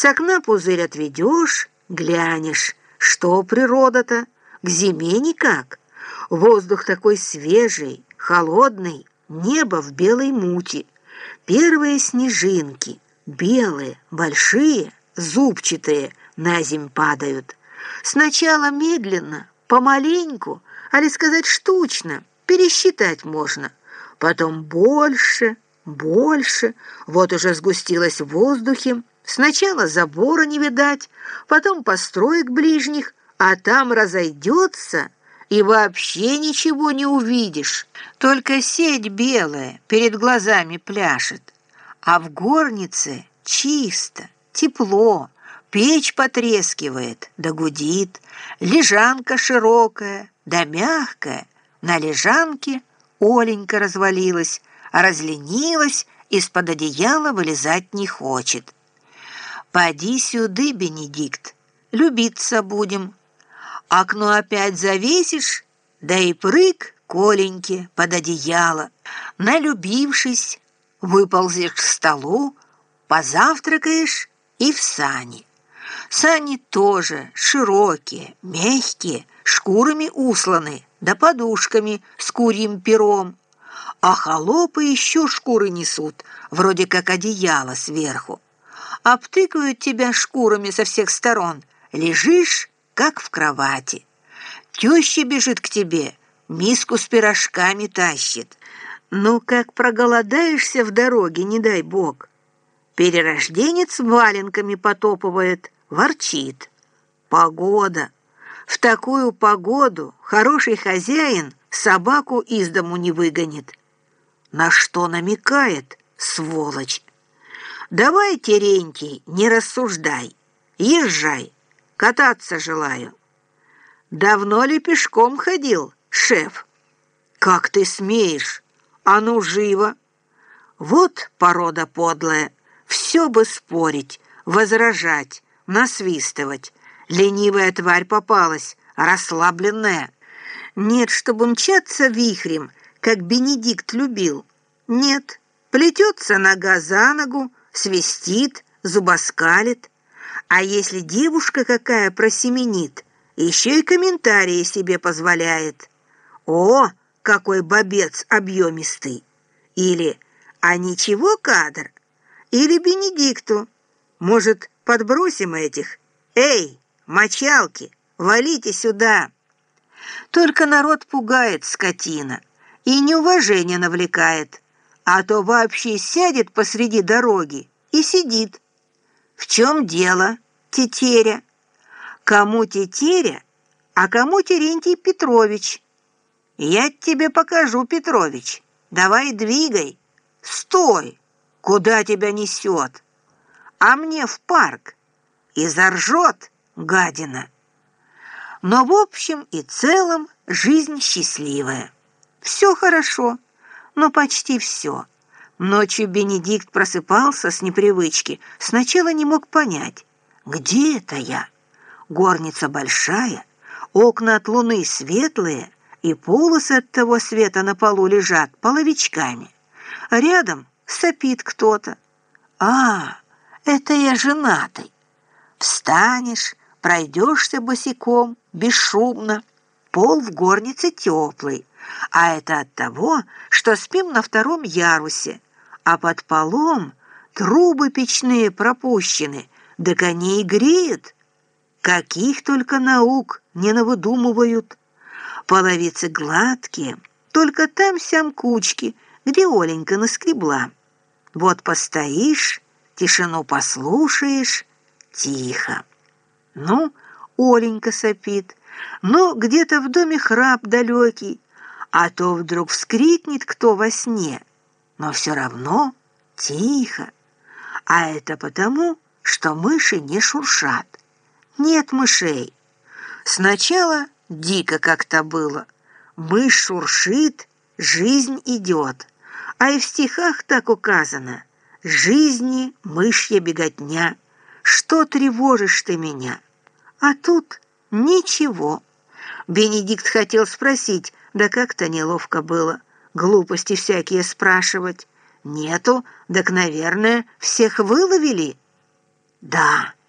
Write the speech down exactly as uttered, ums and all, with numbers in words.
С окна пузырь отведешь, глянешь, что природа-то, к зиме никак. Воздух такой свежий, холодный, небо в белой мути. Первые снежинки, белые, большие, зубчатые, на земь падают. Сначала медленно, помаленьку, али сказать штучно, пересчитать можно. Потом больше, больше, вот уже сгустилось в воздухе. Сначала забора не видать, потом построек ближних, а там разойдется, и вообще ничего не увидишь. Только сеть белая перед глазами пляшет, а в горнице чисто, тепло, печь потрескивает да гудит, лежанка широкая да мягкая. На лежанке Оленька развалилась, разленилась, из-под одеяла вылезать не хочет. «Поди сюды, Бенедикт, любиться будем. Окно опять завесишь, да и прыг к Оленьке под одеяло. Налюбившись, выползешь к столу, позавтракаешь и в сани. Сани тоже широкие, мягкие, шкурами усланы, да подушками с курьим пером. А холопы еще шкуры несут, вроде как одеяло сверху. Обтыкают тебя шкурами со всех сторон, лежишь, как в кровати. Теща бежит к тебе, миску с пирожками тащит. Ну, как проголодаешься в дороге, не дай бог. Перерожденец валенками потопывает, ворчит. Погода. В такую погоду хороший хозяин собаку из дому не выгонит. На что намекает, сволочь? Давай, Терентий, не рассуждай. Езжай, кататься желаю. Давно ли пешком ходил, шеф? Как ты смеешь? А ну, живо! Вот порода подлая. Все бы спорить, возражать, насвистывать. Ленивая тварь попалась, расслабленная. Нет, чтобы мчаться вихрем, как Бенедикт любил. Нет, плетется нога за ногу, свистит, зубоскалит. А если девушка какая просеменит, еще и комментарии себе позволяет. О, какой бобец объемистый! Или «А ничего, кадр?» Или Бенедикту. Может, подбросим этих? Эй, мочалки, валите сюда! Только народ пугает, скотина, и неуважение навлекает, а то вообще сядет посреди дороги и сидит. В чем дело, тетеря? Кому тетеря, а кому Терентий Петрович? Я тебе покажу, Петрович. Давай двигай. Стой! Куда тебя несет? А мне в парк. И заржет, гадина. Но в общем и целом жизнь счастливая. Все хорошо, но почти все. Ночью Бенедикт просыпался с непривычки. Сначала не мог понять, где это я. Горница большая, окна от луны светлые, и полосы от того света на полу лежат половичками. Рядом сопит кто-то. А, это я женатый. Встанешь, пройдешься босиком, бесшумно. Пол в горнице теплый, а это от того, что спим на втором ярусе, а под полом трубы печные пропущены, да коней греют. Каких только наук не навыдумывают. Половицы гладкие, только там-сям кучки, где Оленька наскребла. Вот постоишь, тишину послушаешь, тихо. Ну, Оленька сопит, но где-то в доме храп далекий, а то вдруг вскрикнет кто во сне, но все равно тихо. А это потому, что мыши не шуршат. Нет мышей. Сначала дико как-то было. Мышь шуршит, жизнь идет. А и в стихах так указано: жизни мышья беготня, что тревожишь ты меня? А тут ничего. Бенедикт хотел спросить, да как-то неловко было. Глупости всякие спрашивать. Нету, так, наверное, всех выловили. Да,